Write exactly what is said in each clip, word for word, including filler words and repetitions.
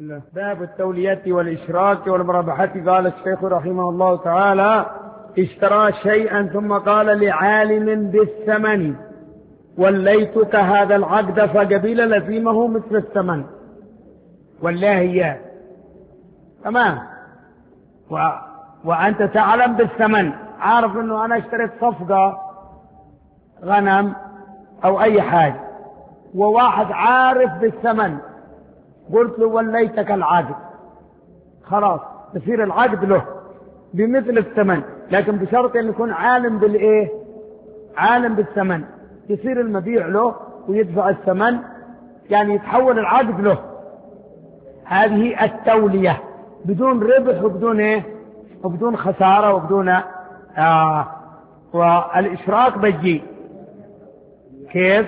باب التولية والإشراك والمرابحة. قال الشيخ رحمه الله تعالى: اشترى شيئا ثم قال لعالم بالثمن: وليتك هذا العقد فقبيل لزيمه مثل الثمن. والله إياه تمام، و... وأنت تعلم بالثمن، عارف أنه أنا اشتريت صفقة غنم أو أي حاجة، وواحد عارف بالثمن، قلت له وليتك العقد، خلاص تصير العقد له بمثل الثمن، لكن بشرط أن يكون عالم بالإيه؟ عالم بالثمن، يصير المبيع له ويدفع الثمن، يعني يتحول العقد له. هذه التولية بدون ربح وبدون إيه؟ وبدون خسارة وبدون آه والإشراك بيجي كيف؟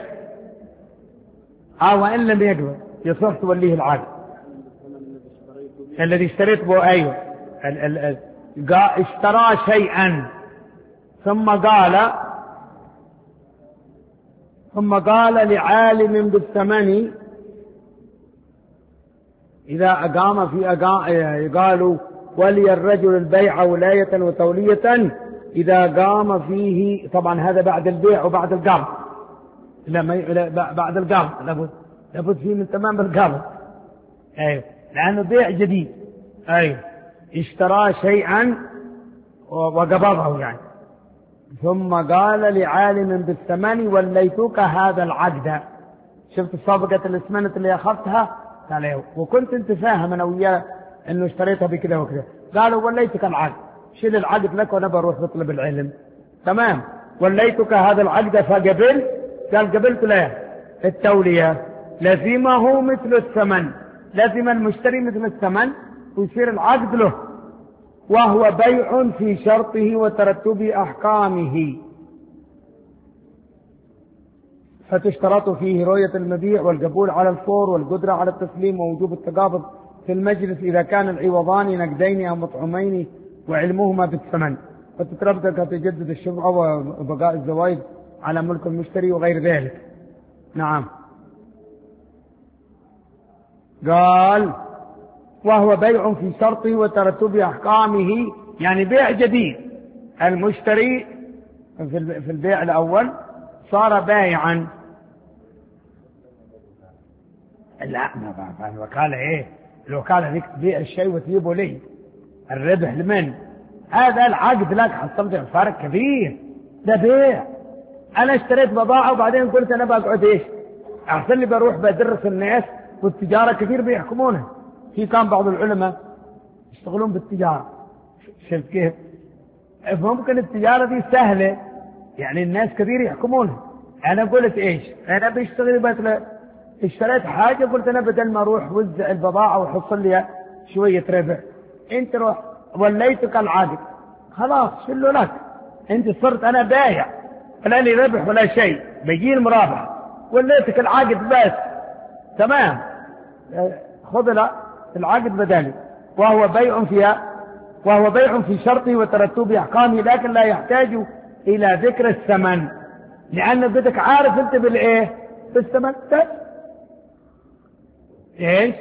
آه وإن لم يقبل يصح توليه العقد الذي اشتريت به. أيوه ال ال ال اشترى شيئا ثم قال ثم قال لعالم بالثمن إذا أقام في أقام قالوا: ولي الرجل البيع ولاية وتولية إذا قام فيه. طبعا هذا بعد البيع وبعد القبض، لا ما بعد القبض لابد لابد فيه من تمام القبض. أيوه لأنه بيع جديد. أيوه اشترى شيئا وقبضه يعني، ثم قال لعالم بالثمن: وليتك هذا العقد. شفت الصفقة الاسمنت اللي أخذتها؟ قال ايوه، وكنت انت فاهم انا وياه انه اشتريتها بكذا وكذا. قالوا: وليتك العقد، شيل العقد لك وانا بروح بطلب العلم. تمام، وليتك هذا العقد فقبل. قال: قبلت له التولية، لزمه مثل الثمن، لزم المشتري مثل الثمن ويصير العقد له، وهو بيع في شرطه وترتب أحكامه، فتشترط فيه رؤية المبيع والقبول على الفور والقدرة على التسليم ووجوب التقابض في المجلس إذا كان العوضان نقدين أو مطعومين وعلمهما بالثمن، فتتربط تجدد الشفعة وبقاء الزوايد على ملك المشتري وغير ذلك. نعم. قال: وهو بيع في شرطه وترتب أحكامه، يعني بيع جديد. المشتري في البيع الأول صار بايعا. لا ما الوكالة ايه؟ الوكالة ذيك تبيع الشيء وتجيبه لي، الربح لمن؟ هذا العقد لك، حصلت فرق كبير، ده بيع. انا اشتريت بضاعة وبعدين قلت انا بقعد ايش؟ احسن لي بروح بدرس الناس، والتجارة كثير بيحكمونها. في كان بعض العلماء يشتغلون بالتجارة، شفت كيف؟ ممكن التجارة دي سهلة، يعني الناس كثير يحكمونها. انا قلت ايش؟ انا بشتغل مثلا اشتريت حاجة، قلت انا بدل ما اروح وزع البضاعة وحصل لي شوية ربح، انت روح وليتك العقد، خلاص شلو لك، انت صرت انا بايع ولا لي ربح ولا شيء، بيجي المرابح، وليتك العقد بس. تمام، خذ العقد بدالي. وهو بيع فيها وهو بيع في شرطه وترتب احكامه، لكن لا يحتاج الى ذكر الثمن، لان بدك عارف انت بالايه؟ بالثمن بس. ايش؟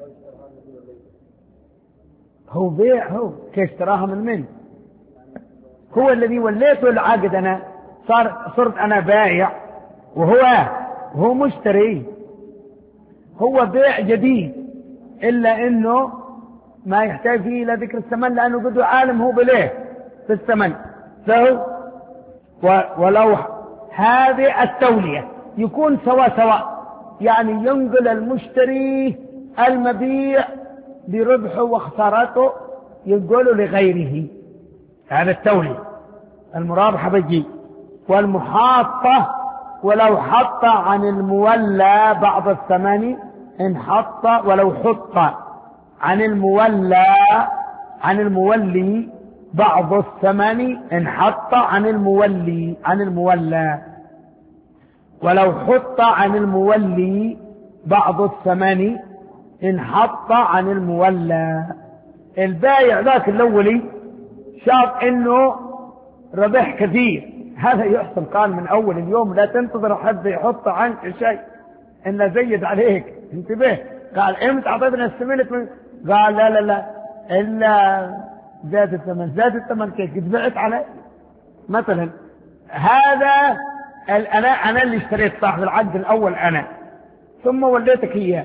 هو بيع، هو كيف اشتراها من من؟ هو الذي وليته العقد، انا صار صرت انا بايع وهو هو مشتري. هو بيع جديد، الا انه ما يحتاج فيه الى ذكر الثمن، لانه قد عالم هو بليه بالثمن. فهو ولو هذه التولية يكون سوا سوا، يعني ينقل المشتري المبيع بربحه وخسارته ينقله لغيره، هذا التولية. المرابحة بيجي. والمحاطة، ولو حط عن المولى بعض الثمن إن حط، ولو حط عن المولى عن المولي بعض الثمن إن حط عن المولي عن المولى ولو حط عن المولي بعض الثمن إن حط عن المولى. البايع ذاك الأولي شاف إنه ربح كثير، هذا يحصل. قال من أول اليوم لا تنتظر حد يحط عنك شيء إلا زيد عليك، انتبه، قال امتى اعطيتنا السمنة؟ قال لا لا لا الا زاد الثمن. زاد الثمن كيف؟ بعت علي مثلا. هذا انا انا اللي اشتريت صاحب العقد الاول انا، ثم وليتك اياه.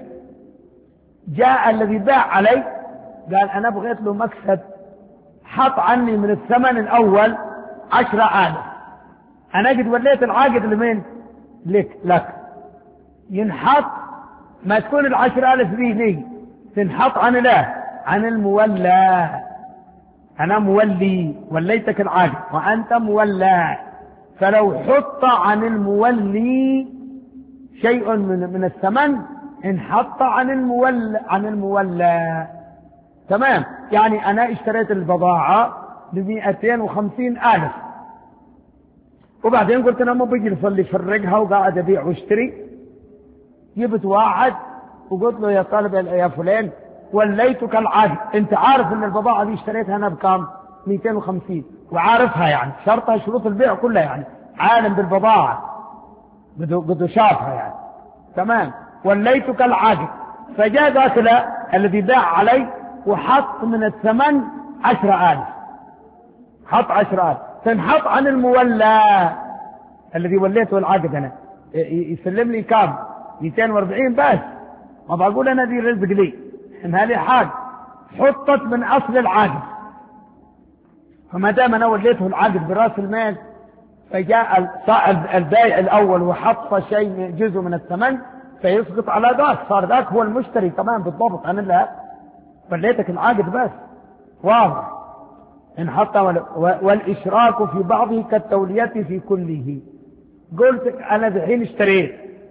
جاء الذي باع علي قال انا بغيت له مكسب، حط عني من الثمن الاول عشرة آلاف. انا قد وليت العقد لمين؟ لك لك ينحط، ما تكون العشرة آلاف ذي لي، تنحط عن لا عن المولى. انا مولي، وليتك العقد وانت مولى، فلو حط عن المولي شيء من من الثمن انحط عن المولى عن المولى. تمام؟ يعني انا اشتريت البضاعة بمئتين وخمسين الف، وبعدين قلت انا ما بجلس اللي يفرقها وقاعد ابيع واشتري. جبت واحد وقلت له يا طالب يا فلان وليتك العقد، انت عارف ان البضاعة دي اشتريتها انا بكام؟ مئتين وخمسين، وعارفها يعني شرطها شروط البيع كلها، يعني عالم بالبضاعة بده شافها يعني. تمام؟ وليتك العقد. فجاء ذاك الذي باع علي وحط من الثمن عشرة آلاف، حط عشرة آلاف، تنحط عن المولى الذي وليته العقد انا، يسلم لي كام؟ مئتين وأربعين بس. ما بقول انا دي رزق لي، ان هذه حاجة حطت من اصل العقد. فما دام انا وليته العقد براس المال، فجاء البائع الاول وحط شيء جزء من الثمن، فيسقط على ذاك، صار ذاك هو المشتري تمام بالضبط. انا لا وليتك العقد بس، واضح. ان حط والاشراك في بعضه كالتولية في كله. قلت انا دحين اشتريت،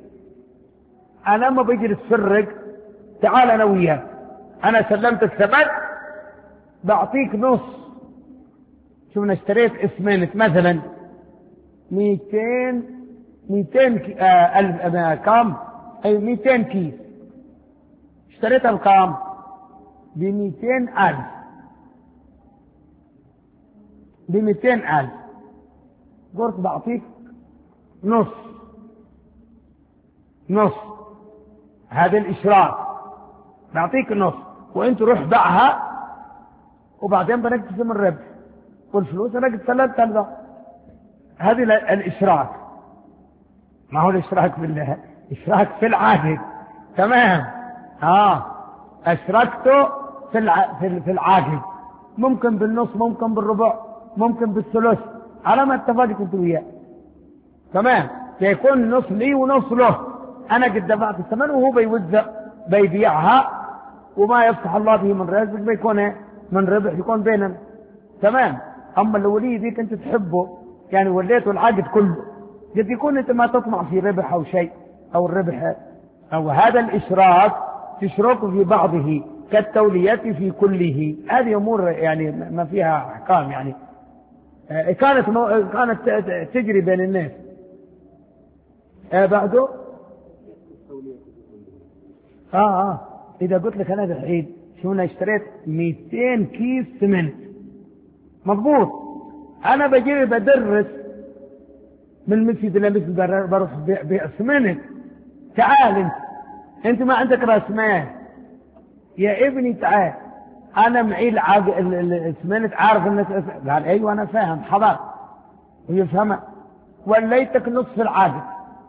انا ما بجلس فرق، تعال انا وياك، انا سلمت الثمن بعطيك نص. شوف انا اشتريت اسمنت مثلا مئتين مئتين كي... آه الف آه كام؟ اي مئتين كيس، اشتريتها بكام؟ بمئتين الف، بمئتين الف. قلت بعطيك نص نص، هذا الاشراك، بعطيك نص، وانت روح باعها وبعدين بنقسم الربح والفلوس انا قد سلمت هذا. هذه الاشراك. ما هو الاشراك بالله، اشراك في العقد. تمام؟ اه اشركته في الع... في العقد، ممكن بالنص، ممكن بالربع، ممكن بالثلث، على ما اتفقت انت وياه. تمام؟ فيكون نص لي ونص له، انا قد دفعت الثمن وهو بيوزع بيبيعها، وما يفتح الله به من رزق بيكون من ربح يكون بيننا. تمام؟ اما الولي ذيك انت تحبه، يعني وليته العقد كله، قد يكون انت ما تطمع في ربح او شيء، او الربح او هذا الاشراك تشرك في بعضه كالتولية في كله. هذه امور يعني ما فيها احكام، يعني كانت كانت تجري بين الناس. آه بعده اه اه اذا قلت لك انا الحين شو انا اشتريت مئتين كيس سمنت مضبوط، انا بجي بدرس من المسجد الى المسجد بروح بيع سمنت. تعال انت انت ما عندك راس مال يا ابني، تعال انا معي السمنت، عارف الناس. قال ايوه انا فاهم، حضر ويفهمها. وليتك نصف العقد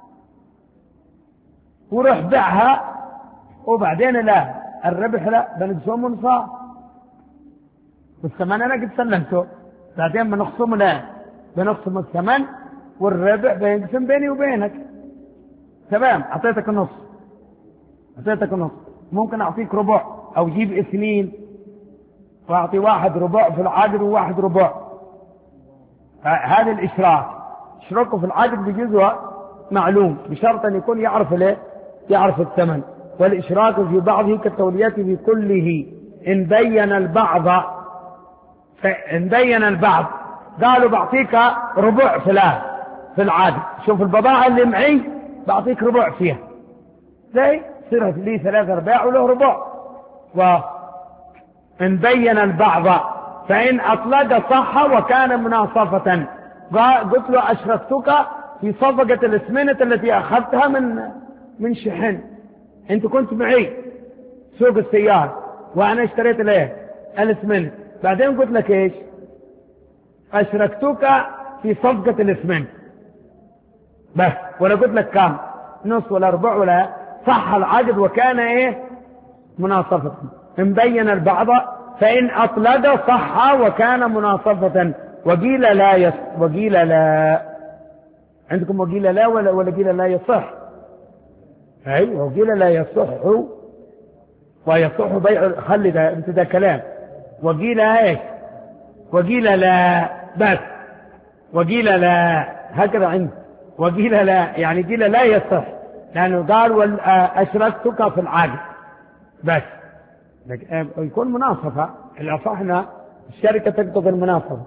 وروح بيعها، وبعدين لا الربح لا بنقسم نصاب، والثمن انا قد سلمته، بعدين بنقسم لا بنقسم الثمن والربح بينقسم بيني وبينك. تمام؟ اعطيتك النص، اعطيتك النص، ممكن اعطيك ربع او جيب اثنين واعطي واحد ربع في العقد وواحد ربع. هذا الاشراك، اشركه في العقد بجزء معلوم بشرط ان يكون يعرف له يعرف الثمن. والاشراك في بعضه كالتولية في كله ان بين البعض، ان بين البعض قالوا بعطيك ربع فلان في العقد، شوف البضاعة اللي معي بعطيك ربع فيها، زي صرت لي ثلاثة ارباع وله ربع. وإن بين البعض فإن أطلق صح وكان مناصفة. قلت له أشركتك في صفقة الاسمنة التي أخذتها من من شحن، أنت كنت معي سوق السيارة وأنا اشتريت ليه الاسمنت، بعدين قلت لك إيش؟ أشركتك في صفقة الاسمنت بس، ولا قلت لك كام؟ نص ولا ربع ولا، صح العقد وكان إيه؟ مناصفة. مبين البعض فإن أطلق صح وكان مناصفة، وقيل لا يص... وقيل لا. عندكم وقيل لا ولا ولا قيل لا يصح؟ أيوة وقيل لا يصح ويصح بيع. خلي ده انت ده كلام. وقيل ايش؟ وقيل لا بس، وقيل لا هكذا عندي، وقيل لا يعني قيل لا يصح، لأنه قال أشركتك في العقد بس، يكون مناصفة. الأصحنا الشركة تقتضي المناصفة.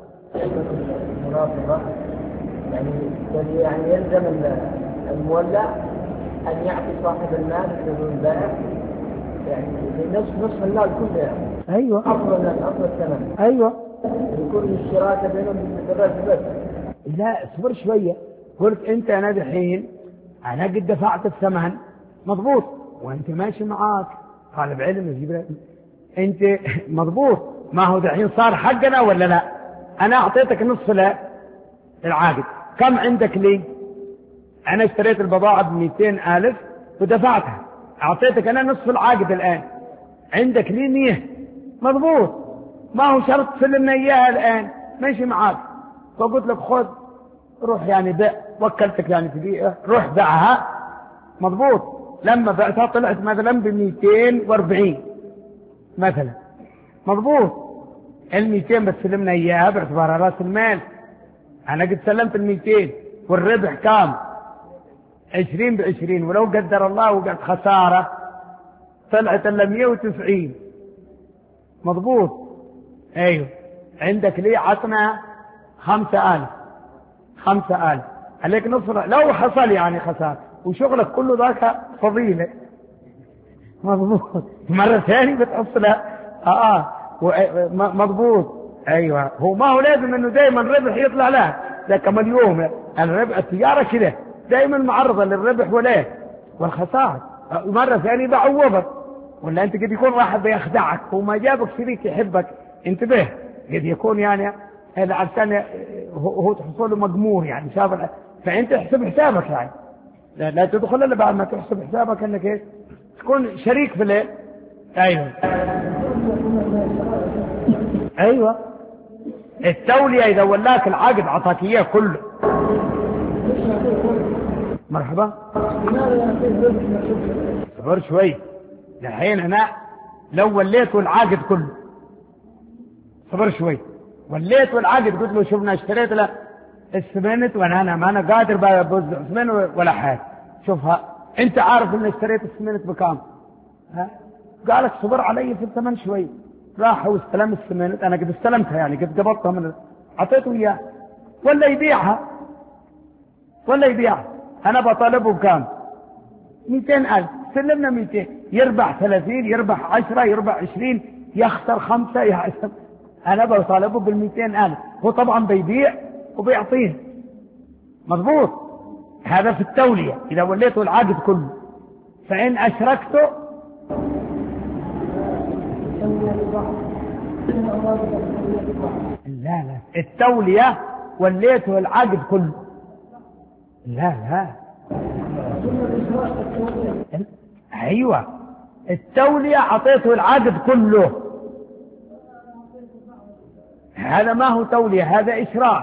مناصفة يعني يعني يلزم المولى أن يعطي صاحب المال بدون بيع، يعني نصف نصف المال كله يعني. أيوة أفضل أفضل الثمن. أيوة يكون الشراكة بينهم بالرأس بس. لا اصبر شوية، قلت أنت أنا دحين أنا قد دفعت الثمن مضبوط وأنت ماشي معاك طالب علم يجيب أنت مضبوط، ما هو دحين صار حقنا ولا لا؟ أنا أعطيتك نصف لا العقد، كم عندك لي؟ أنا اشتريت البضاعة بمئتين ألف ودفعتها، أعطيتك أنا نصف العقد الآن، عندك لي مية مضبوط، ما هو شرط تسلمنا إياها الآن ماشي معاك، فقلت لك خذ روح يعني بيع، وكلتك يعني تبيعها روح بيعها مضبوط. لما بعتها طلعت مثلا بمئتين واربعين مثلا مضبوط، المئتين بس سلمنا إياها باعتبارها رأس المال، أنا قد سلمت المئتين والربح كام؟ عشرين بعشرين، ولو قدر الله وقعت خسارة طلعت إلا مئة وتسعين مضبوط. أيوه عندك لي عطنا خمسة آلاف خمسة آلاف عليك نصف لو حصل يعني خسارة، وشغلك كله ذاك فضيلة مضبوط، مرة ثانية بتحصلها آه آه مضبوط. أيوه هو ما هو لازم إنه دائما الربح يطلع له، ده كما اليوم الربح التجارة كده دائما معرضة للربح ولا والخسارة، مرة ثانية بعوضك، ولا أنت قد يكون واحد بيخدعك وما جابك شريك يحبك، انتبه قد يكون يعني هذا عشان هو تحصل له مجمور يعني شاف، فأنت احسب حسابك يعني لا, لا تدخل إلا بعد ما تحسب حسابك أنك إيه تكون شريك في الايه. أيوه أيوه التولية إذا ولاك العقد عطاك إياه كله. مرحبا صبر شوي، الحين أنا لو وليت العقد كله، صبر شوي، وليت العقد قلت له شوفنا اشتريت له السمنت وانا انا ما انا قادر بوزع سمنت ولا حاجه، شوفها انت عارف ان اشتريت السمنت بكام؟ ها قالك صبر علي في الثمن شوي، راح واستلم السمنت، انا قد استلمتها يعني قد قبضتها من اعطيته اياه، ولا يبيعها ولا يبيعها، انا بطالبه بكام؟ مئتين ألف، سلمنا مئتين، يربح ثلاثين يربح عشرة يربح عشرين يخسر خمسة يحسب، أنا بطالبه بالمئتين ألف، هو طبعا بيبيع وبيعطيه مضبوط. هذا في التولية إذا وليته العقد كله، فإن أشركته لا لا التولية وليته العقد كله، لا لا أيوة التولية أعطيته العقد كله، هذا ما هو تولية هذا إشراك.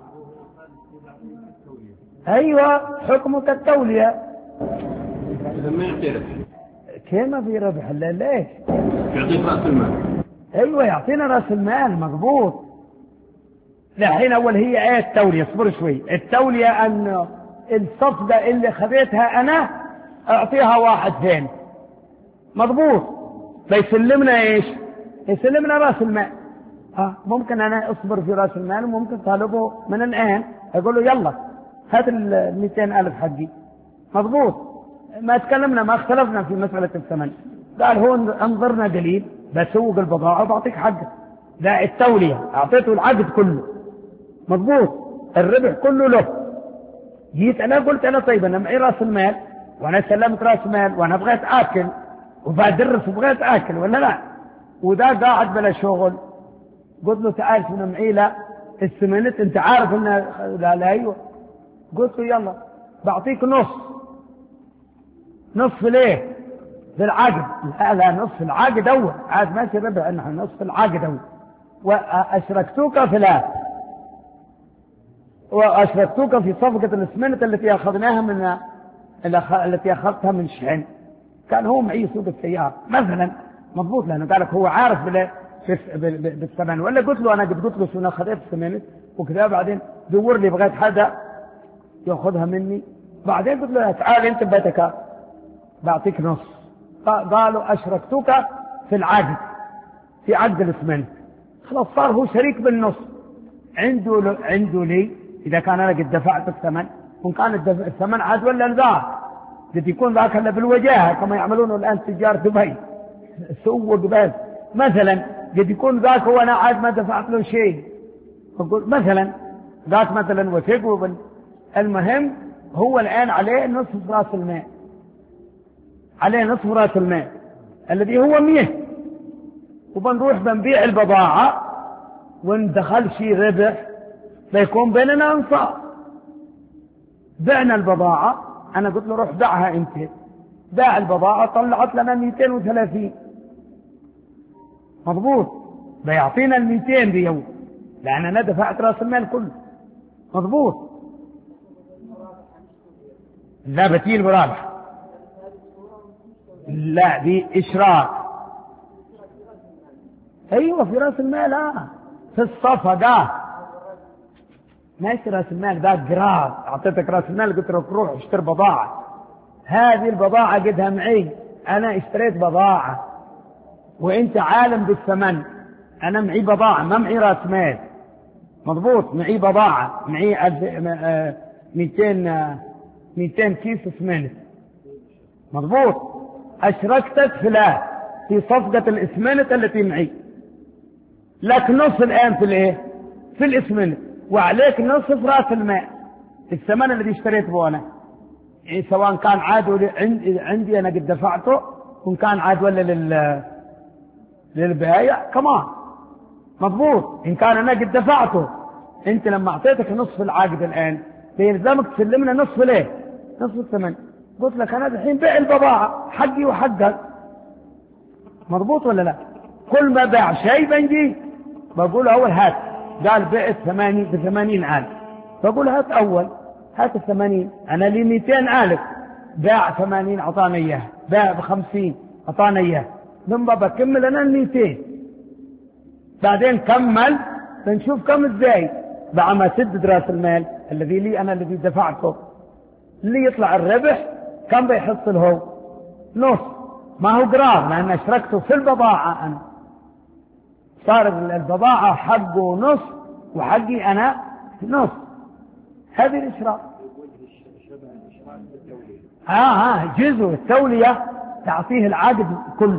أيوة حكمك التولية. إذا ما يعطي ربح كيف ما في ربح؟ لا ليش؟ يعطيك رأس المال. أيوة يعطينا رأس المال مضبوط. الحين أول هي إيه التولية؟ اصبر شوي. التولية أن الصفقة اللي خذيتها أنا أعطيها واحد ثاني مضبوط، بيسلمنا إيش؟ يسلمنا رأس المال. آه ممكن أنا أصبر في رأس المال وممكن طالبه من الآن أقول له يلا هات المئتين ألف حقي مضبوط، ما تكلمنا ما اختلفنا في مسألة الثمن، قال هو انظرنا قليل بسوق البضاعة وبعطيك حقك. لا التولية أعطيته العقد كله مضبوط، الربح كله له. جيت أنا قلت أنا طيب أنا معي رأس المال وأنا سلمت رأس مال وأنا بغيت آكل وبدرس بغيت اكل ولا لا، وده قاعد بلا شغل. قلت له تعال شنو معي؟ لا السمنت انت عارف انه لا لا ايوه. قلت له يلا بعطيك نص. نصف ليه؟ في العقد. لا لا نصف العقد اول، عاد ماشي ربع انه نصف العقد اول. واشركتوك في لا واشركتوك في صفقة الاسمنت التي اخذناها من التي اخذتها من شحن. كان هو معي سوق السيارة مثلا، مضبوط، لانه قال لك هو عارف بالثمن. ولا قلت له انا قد قلت له شنو اخذت السمنت وكذا، بعدين دور لي بغيت حدا ياخذها مني، بعدين قلت له تعال انت بيتك بعطيك نص. قالوا اشركتك في العقد، في عقد الاسمنت. خلاص صار هو شريك بالنص، عنده عنده لي اذا كان انا قد دفعت الثمن، وان كان الثمن عاد ولا ذاك قد يكون ذاك الا بالوجاهه كما يعملونه الان تجار دبي سوق بس مثلا، قد يكون ذاك هو انا عاد ما دفعت له شيء، اقول مثلا ذاك مثلا وثق. المهم هو الان عليه نصف راس المال، عليه نصف راس المال الذي هو مية، وبنروح بنبيع البضاعة وان دخل شيء ربح بيكون بيننا انصاف. بعنا البضاعة، انا قلت له روح دعها انت، باع البضاعة طلعت لنا مئتين وثلاثين، مضبوط، بيعطينا المئتين بيوم لان انا دفعت راس المال كله، مضبوط. لا بتيل برابح، لا دي اشراك. ايوه في راس المال، اه في الصفقة ما يصير راس المال ذاك قراض. اعطيتك راس المال قلت لك روح اشتري بضاعة، هذه البضاعة قدها معي، انا اشتريت بضاعة وانت عالم بالثمن، انا معي بضاعة ما معي راس مال، مضبوط، معي بضاعة، معي مئتين مئتين كيس اسمنت، مضبوط. اشركتك في لا في صفقة الاسمنت التي معي، لك نص الان في الايه؟ في الاسمنت، وعليك نصف راس المال الثمن الذي اشتريت به انا، يعني سواء كان عاد عندي, عندي انا قد دفعته، وان كان عاد ولا لل للبائع كمان، مضبوط. ان كان انا قد دفعته، انت لما اعطيتك نصف العقد الان بيلزمك تسلمنا نصف ليه؟ نصف الثمن. قلت لك انا الحين بيع البضاعة حقي وحقك، مضبوط ولا لا؟ كل ما باع شيء بنجي بقول اول هات، قال بعت ثمانين بثمانين ألف، بقول هات اول، هات الثمانين، انا لي مئتين ألف، باع ثمانين اعطانا اياه، باع بخمسين اعطانا اياه، ثم بكمل انا المئتين، بعدين كمل بنشوف كم ازاي بعد ما سدد راس المال الذي لي انا الذي دفعته، اللي يطلع الربح كم بيحصل هو؟ نص، ما هو قرار لان اشركته في البضاعة انا، صار البضاعة حقه نص وحقي انا نص، هذه الاشراك. اه اه جزء التولية تعطيه العقد كله.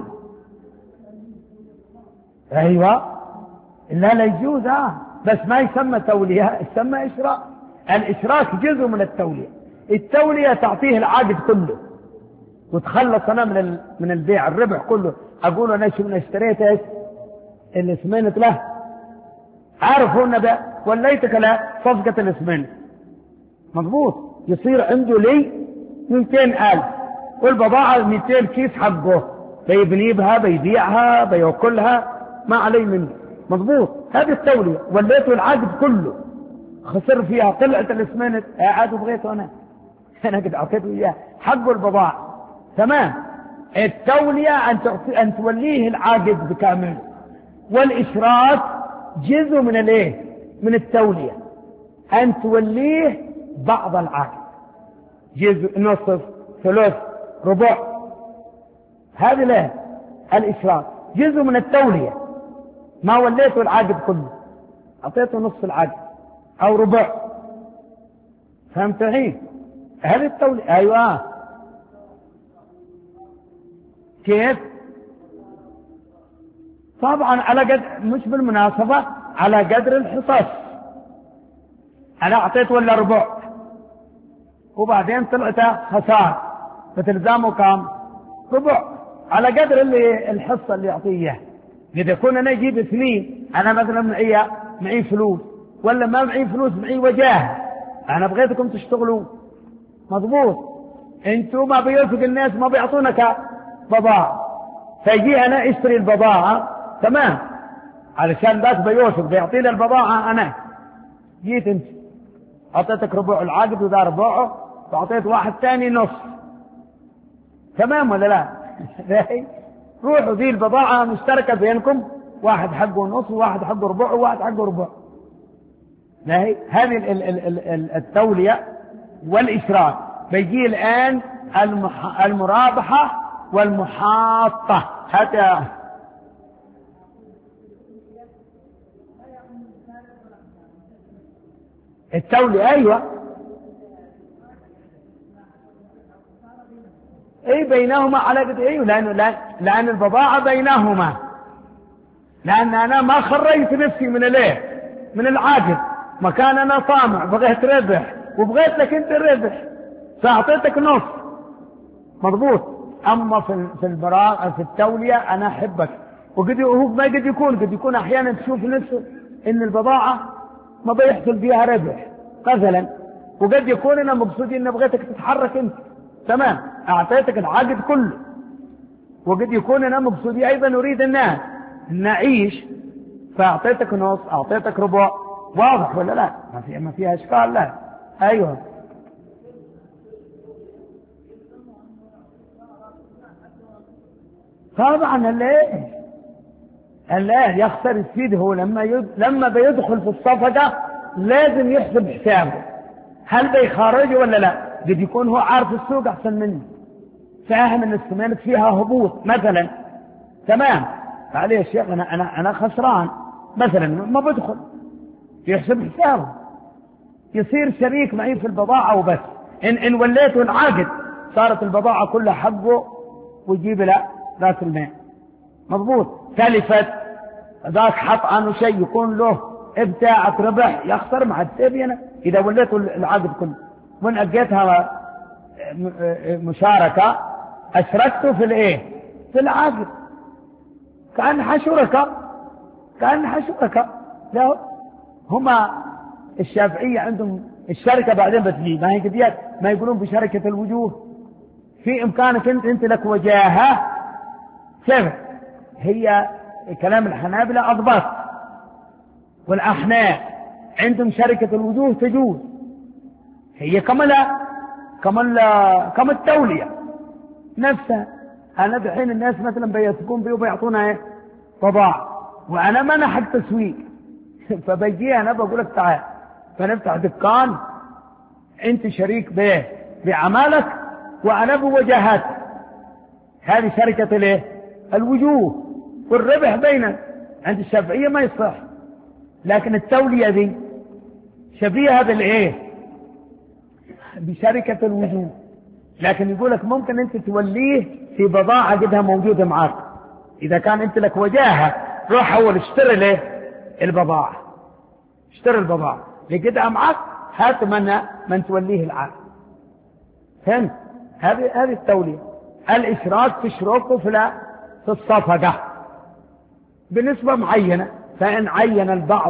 ايوه لا لا يجوز، اه بس ما يسمى تولية، يسمى اشراك. الاشراك جزء من التولية، التولية تعطيه العقد كله وتخلص انا من من البيع الربح كله، اقول انا شو من اشتريت ايش الاسمنت له، عارف هو ده وليتك له صفقة الاسمنت، مضبوط، يصير عنده لي مئتين ألف والبضاعة مئتين كيس حقه، بيبني بها بيبيعها بيوكلها ما علي منه، مضبوط. هذه التولية، وليته العقد كله، خسر فيها، طلعت الاسمنت عاد وبغيته انا انا قد اعطيته اياه حقه البضاعة، تمام. التولية ان تعطي ان توليه العقد بكامل، والاشراك جزء من الايه؟ من التولية، ان توليه بعض العقد، جزء، نصف، ثلث، ربع، هذه لا الاشراك جزء من التولية، ما وليته العقد كله، اعطيته نصف العقد او ربع، فهمت الحين؟ هذه التولية. ايوه كيف؟ طبعا على قدر، مش بالمناسبة، على قدر الحصص. انا اعطيت ولا ربع وبعدين طلعت خسارة، فتلزامه كام؟ ربع، على قدر اللي الحصة اللي يعطيه إياه. إذا كنا أنا أجيب اثنين، أنا مثلا معي معي فلوس ولا ما معي فلوس، معي وجاهة، أنا بغيتكم تشتغلوا مضبوط. أنتوا ما بيوفق الناس، ما بيعطونك بضاعة، فيجي أنا اشتري البضاعة تمام علشان ذاك بيوفق بيعطيني البضاعة. أنا جيت أنت أعطيتك ربع العقد وذا ربعه، وأعطيت واحد ثاني نص، تمام ولا لا؟ روحوا ذي البضاعة مشتركة بينكم، واحد حقه نص وواحد حقه ربع وواحد حقه ربع. هذه التولية والإشراك. بيجي الآن المرابحة والمحاطة. حتى التولية أيوة أي بينهما علاقة أيوة، لأن لأن البضاعة بينهما، لأن أنا ما خرجت نفسي من الايه من العاقد، مكان أنا طامع بغيت ربح وبغيت لك أنت الربح فأعطيتك نص مضبوط. أما في في البراءة في التولية أنا أحبك، وقد هو ما قد يكون قد يكون أحيانا تشوف نفسه إن البضاعة ما بيحصل فيها ربح مثلا، وقد يكون أنا مقصودي إن بغيتك تتحرك أنت تمام، أعطيتك العقد كله، وقد يكون أنا مقصودي أيضا أريد الناس إن أعيش فأعطيتك نص أعطيتك ربع. واضح ولا لا؟ ما فيها ما فيها إشكال. لا أيوه طبعا. اللي اللي يخسر السيد هو لما يد... لما بيدخل في الصفقة لازم يحسب حسابه، هل بيخارجه ولا لا. قد يكون هو عارف السوق أحسن مني، فاهم ان السمانة فيها هبوط مثلا تمام، فعليه الشيخ انا انا انا خسران مثلا ما بدخل، يحسب حسابه، يصير شريك معي في البضاعة وبس. ان ان وليته العاقد صارت البضاعة كلها حقه ويجيب له راس المال مضبوط. تلفت ذاك حط عنه شيء يكون له ابتاعة ربح يخسر مع السيبي. انا اذا وليته العاقد كله وان أجيتها مشاركة أشركته في الإيه في العقد كأنها شركة كأنها شركة. لا هما الشافعية عندهم الشركة بعدين بتجي ما هي قديات ما يقولون بشركة الوجوه، في إمكانك أنت أنت لك وجاهة كيف هي. كلام الحنابلة أضبط، والأحناف عندهم شركة الوجوه تجوز، هي كمل كمل كم التولية نفسها. أنا دحين الناس مثلا بيثقون بي وبيعطونا إيه بضاعة، وأنا ما أنا حق تسويق فبيجي أنا بقول لك تعال فنفتح دكان، أنت شريك به بعملك وأنا بوجهات، هذه شركة الإيه الوجوه والربح بيننا. عند الشافعية ما يصح، لكن التولية دي شبيهة بالإيه بشركة الوجوه، لكن يقول لك ممكن أنت توليه في بضاعة قدها موجودة معك، إذا كان أنت لك وجاهة روح أول اشتري له البضاعة، اشتري البضاعة لقدها معك هات من من توليه العقد. فهمت؟ هذه هذه التولية. الإشراك تشركه في في الصفقة بنسبة معينة، فإن عين البعض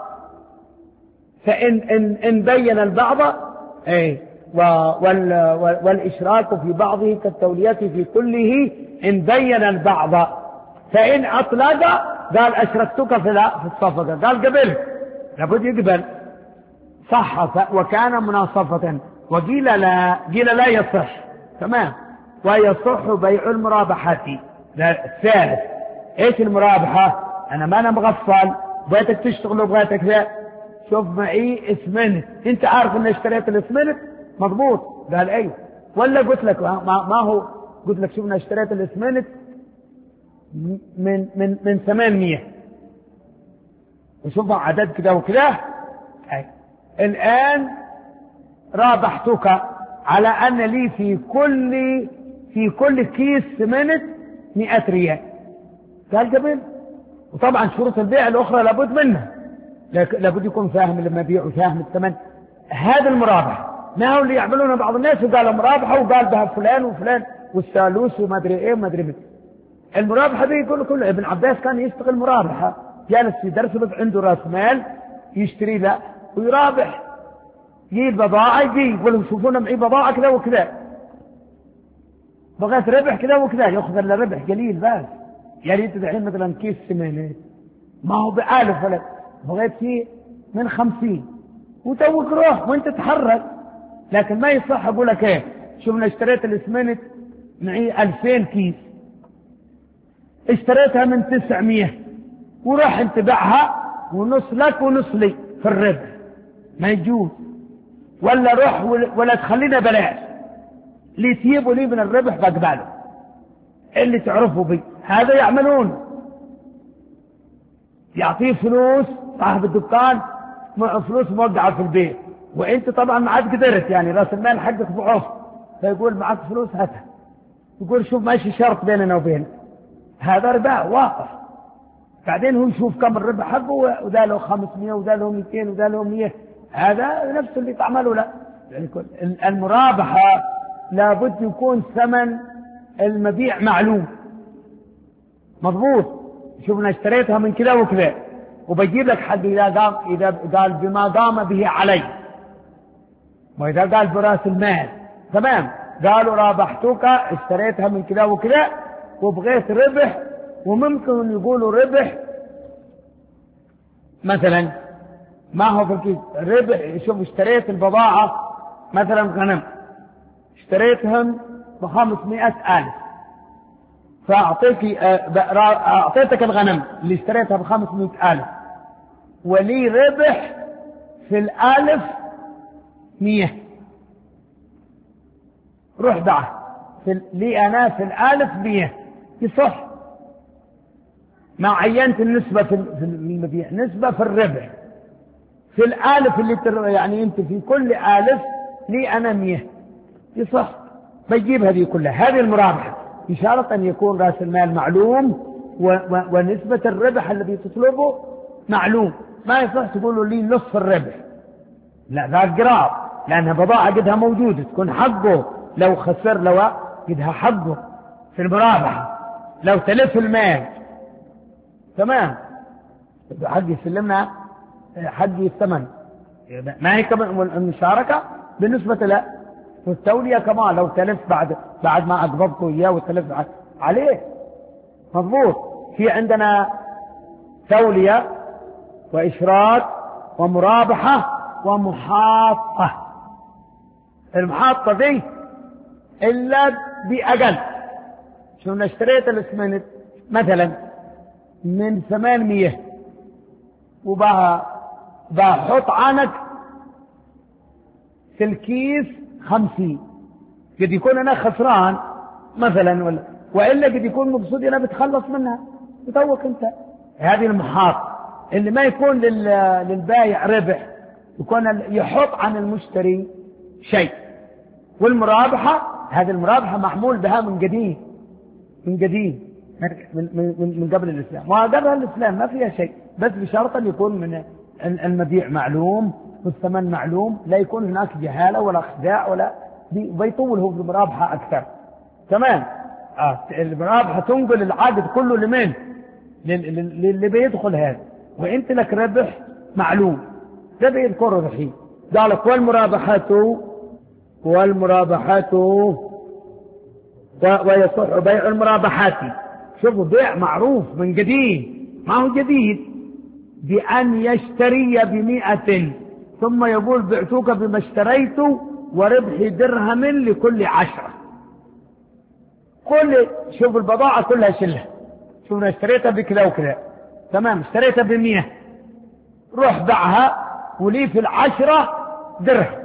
فإن إن إن بين البعض أي والإشراك في بعضه كالتولية في كله إن بين البعض، فإن أطلق قال أشركتك في الصفقة قال قبل لابد يقبل صح وكان مناصفة، وقيل لا قيل لا يصح تمام. ويصح بيع المرابحة. الثالث ايش المرابحة؟ انا ما انا مغفل بغيتك تشتغل وبغيتك ذا شوف معي اسمنت، انت عارف ان اشتريت الاسمنت مضبوط قال ايوه، ولا قلت لك ما, ما هو قلت لك شوف انا اشتريت الاسمنت من من من ثمانمية وشوف عدد كذا وكذا، اي الان رابحتك على ان لي في كل في كل كيس سمنت مئة ريال قال قبل. وطبعا شروط البيع الاخرى لابد منها، لابد يكون فاهم لما يبيع وفاهم الثمن. هذا المرابحة ما هو اللي يعملونه بعض الناس وقال مرابحة وقال بها فلان وفلان والثالوث وما ادري ايه وما ادري مين، المرابحة دي يقول كله. ابن عباس كان يشتغل مرابحة، جالس في درس عنده راس مال يشتري له ويرابح، يجيب بضاعة، يجي يقول شوفونا معي بضاعة كذا وكذا، بغيت ربح كذا وكذا، يأخذ له ربح قليل بس. يعني انت دحين مثلا كيس سمنة ما هو بألف ولا بغيت فيه من خمسين وتوك روح وانت تحرك، لكن ما يصح اقول لك ايه شوفنا اشتريت الاسمنت معي ألفين كيس، اشتريتها من تسعمية وروح انت بعها ونص لك ونص لي في الربح، ما يجوز. ولا روح ولا تخلينا بلاش، اللي تجيبوا لي من الربح بقبله، اللي تعرفوا بي هذا يعملون، يعطيه فلوس صاحب الدكان فلوس موقعة في البيت، وانت طبعا ما عاد قدرت، يعني راس المال حقك ضعف، فيقول معك فلوس هاتها، يقول شوف ماشي شرط بيننا وبينك، هذا ربا واقف. بعدين هو يشوف كم الربح حقه، وذا له خمسمية وذا له مئتين وذا له مية، هذا نفس اللي تعمله. لا يعني المرابحة لابد يكون ثمن المبيع معلوم مضبوط. شوفنا اشتريتها من كذا وكذا، وبجيب لك حد إذا قام إذا قال بما قام به علي، وإذا قال براس المال تمام، قالوا رابحتك اشتريتها من كذا وكذا وبغيت ربح، وممكن يقولوا ربح مثلا ما هو في الكيس ربح. شوف اشتريت البضاعة مثلا غنم، اشتريتهم بخمسمائة ألف، فأعطيك أعطيتك الغنم اللي اشتريتها بخمسمائة ألف، ولي ربح في الألف مية، روح دعه في لي أنا في الألف مية، يصح. ما عينت النسبة في المبيع، نسبة في الربح في الألف اللي تر... يعني أنت في كل ألف لي أنا مية، يصح. بجيب هذه كلها، هذه المرابحة بشرط أن يكون رأس المال معلوم و... و... ونسبة الربح الذي تطلبه معلوم. ما يصح تقولوا لي نصف الربح، لا ذا قراب، لأنها بضاعة قدها موجودة تكون حقه، لو خسر لو قدها حقه في المرابحة، لو تلف المال تمام حق يسلمنا حق الثمن، ما هي كمان المشاركة بالنسبة له، والتولية كمان لو تلف بعد بعد ما أقبضته إياه وتلف عليه مضبوط. في عندنا تولية وإشراك ومرابحة ومحاطة. المحاطة دي إلا بأقل. شو اشتريت الاسمنت مثلا من ثمانمية وبحط عنك في الكيس خمسين، قد يكون أنا خسران مثلا، ولا وإلا قد يكون مقصودي أنا بتخلص منها وتوك أنت. هذه المحاط اللي ما يكون للبايع ربح، يكون يحط عن المشتري شيء. والمرابحة هذه المرابحة محمول بها من قديم من قديم من, من, من قبل الإسلام، وقبل الإسلام ما فيها شيء، بس بشرط أن يكون من المبيع معلوم والثمن معلوم، لا يكون هناك جهالة ولا خداع ولا بيطوله في المرابحة أكثر. تمام. آه المرابحة تنقل العقد كله لمن للي بيدخل هذا، وانت لك ربح معلوم، ده بيذكر ربحي. قالك والمرابحات والمرابحات ويصح بيع المرابحات. شوفوا بيع معروف من قديم ما هو جديد، بأن يشتري بمئة ثم يقول بعتوك بما اشتريت وربحي درهم لكل عشرة. كل شوف البضاعة كلها شلها، شوف اشتريتها بكذا وكذا تمام، اشتريتها بمئة، روح بعها ولي في العشرة درهم،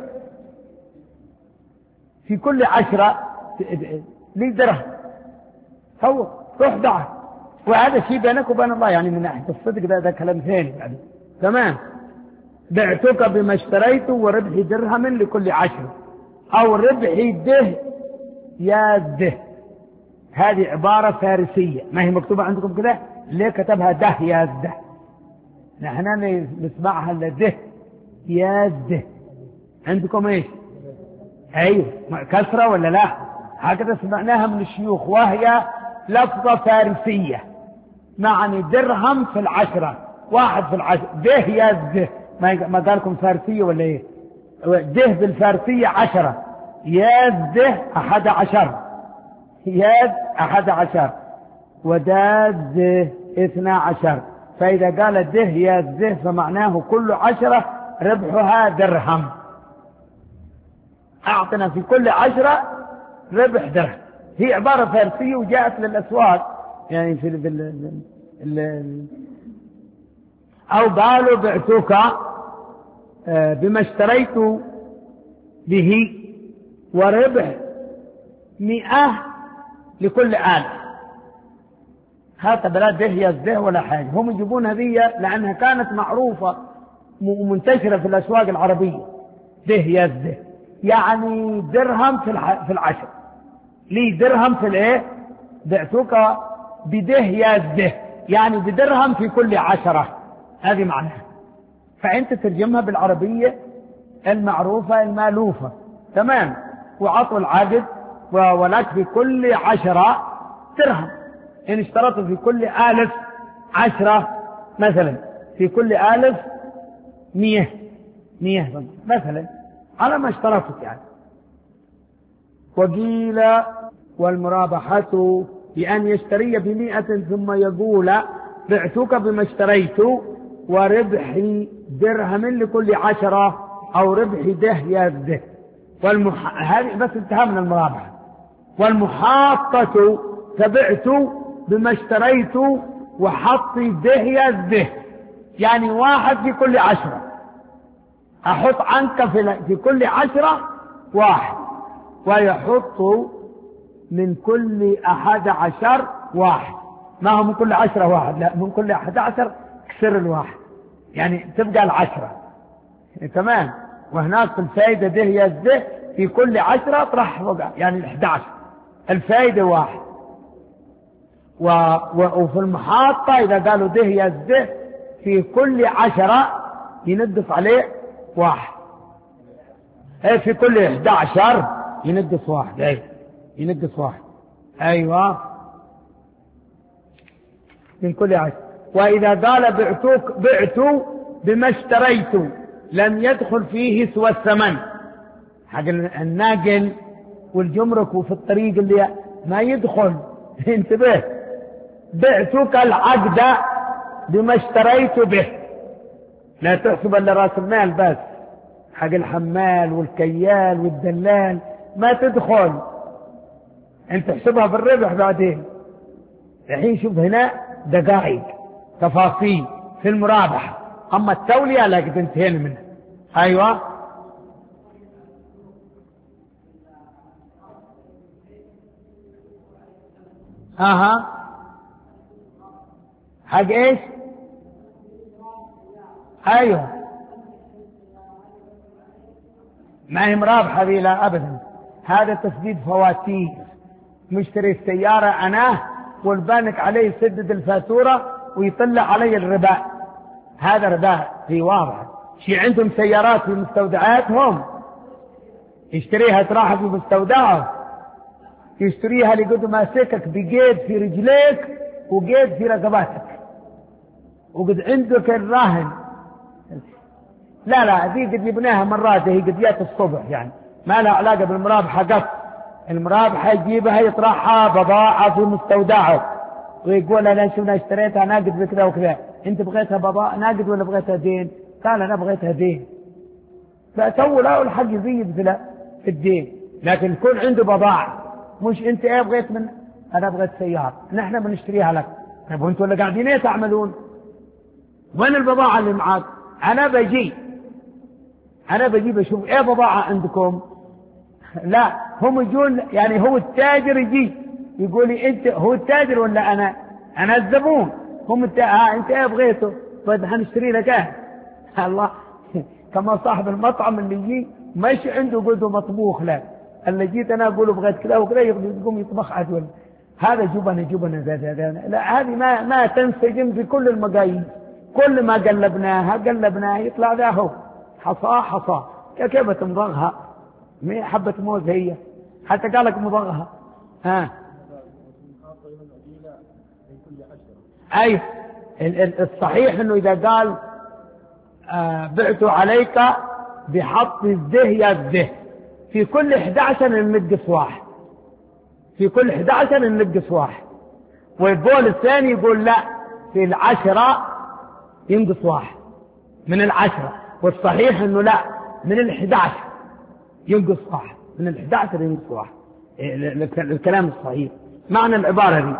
في كل عشرة لي درهم، هو روح بعها. وهذا شيء بينك وبين الله، يعني من ناحية الصدق ده, ده كلام ثاني يعني. تمام. بعتك بما اشتريت وربحي درهم لكل عشرة، أو ربحي ده يا ده. هذه عبارة فارسية ما هي مكتوبة عندكم كده، ليه كتبها ده يا ده؟ نحن نسمعها لده يا ده، عندكم ايش؟ ايوه كسرة ولا لا؟ هكذا سمعناها من الشيوخ، وهي لفظة فارسية، معني درهم في العشرة، واحد في العشرة، ده يازده، ما قالكم فارسية ولا ايه؟ ده بالفارسية عشرة، يازده أحد عشر، ياز أحد عشر، وداز اثنى عشر. فإذا قال ده يازده فمعناه كل عشرة ربحها درهم، أعطنا في كل عشرة ربح درهم. هي عبارة فارسية وجاءت للأسواق، يعني في ال ال ال أو قالوا بعتك بما اشتريت به وربح مئة لكل آلة. هذا بلا ده يزده ولا حاجة، هم يجيبون هذه لأنها كانت معروفة ومنتشرة في الأسواق العربية. ده يزده يعني درهم في في العشر، لي درهم في الايه؟ بعتك بده يزده يعني بدرهم في كل عشرة، هذه معناها. فأنت ترجمها بالعربية المعروفة المالوفة، تمام، وعطوا العقد ولك في كل عشرة درهم. إن اشترطوا في كل آلف عشرة مثلا، في كل آلف مية مية مثلا على ما اشترطت يعني. وقيل والمرابحة بأن يشتري بمئة ثم يقول بعتك بما اشتريت وربحي درهم لكل عشرة أو ربحي ده يده. والمح... هذه بس انتهى من المرابحة. والمحاطة تبعت بما اشتريت وحطي ده يده، يعني واحد في كل عشرة، أحط عنك في, في كل عشرة واحد، ويحط من كل أحد عشر واحد، ما هو من كل عشرة واحد، لا من كل أحد عشر كسر الواحد، يعني تبقى العشرة، تمام. وهناك في الفائدة ده يزده في كل عشرة طرح وقع، يعني الأحد عشر الفائدة واحد. و... و... وفي المحاطة إذا قالوا ده يزده في كل عشرة يندف عليه واحد، اي في كل احدى عشر يندف واحد، اي يندف واحد، ايوه من كل عشر. واذا قال بعتوك بعتوا بما اشتريت لم يدخل فيه سوى الثمن، حق الناقل والجمرك وفي الطريق اللي ما يدخل انتبه. بعتك العقد بما اشتريت به، لا تحسب الا راس المال بس، حق الحمال والكيال والدلال ما تدخل، انت تحسبها بالربح بعدين. الحين شوف هنا دقائق تفاصيل في المرابحة، اما التولية لا قد انتهينا منها. ايوه اها حق ايش؟ ايوه ما هي مرابحة ذي، لا ابدا، هذا تسديد فواتير. مشتري السيارة انا والبنك عليه يسدد الفاتورة ويطلع علي الربا، هذا ربا في واضح. شي عندهم سيارات في مستودعاتهم يشتريها تراح في مستودعه، يشتريها لقد ماسكك بقيد في رجليك وقيد في رقباتك وقد عندك الراهن. لا لا ذي قد يبناها مرات، هي قد جات الصبح، يعني ما لها علاقة بالمرابحة قط. المرابحة يجيبها يطرحها بضاعة في مستودعه ويقول انا شوفنا اشتريتها ناقد بكذا وكذا، انت بغيتها بضاعة ناقد ولا بغيتها دين؟ قال انا بغيتها دين، فسووا له الحق يزيد في الدين. لكن يكون عنده بضاعة، مش انت ايه بغيت من انا بغيت سيارة نحن بنشتريها لك، طيب وانتوا اللي قاعدين ايه تعملون؟ وين البضاعة اللي معاك؟ انا بجي انا بجي بشوف ايه بضاعة عندكم. لا هم يجون، يعني هو التاجر يجي يقول لي انت هو التاجر ولا انا انا الزبون. هم التا... ها انت ايه بغيته؟ طيب هنشتري لك ايه؟ الله كما صاحب المطعم اللي يجي مش عنده قدو مطبوخ، لا اللي جيت انا اقول بغيت كذا وكذا يقوم يطبخ عدول. هذا جبن جبن ذا. لا هذه ما ما تنسجم في كل المقاييس. كل ما قلبناها قلبناها يطلع ذا هو حصاه حصاه. كيف تمضغها؟ حبة موز هي حتى قالك مضغها. ها أي الصحيح أنه إذا قال آه بعت عليك بحط الذه يا الذه في كل إحدى عشر ننقص واحد، في كل إحدى عشر ننقص واحد. والقول الثاني يقول لا، في العشرة ينقص واحد من العشرة. والصحيح أنه لا، من الإحدى عشر ينقص واحد، من الإحدى عشر ينقص واحد. الكلام الصحيح معنى العبارة دي.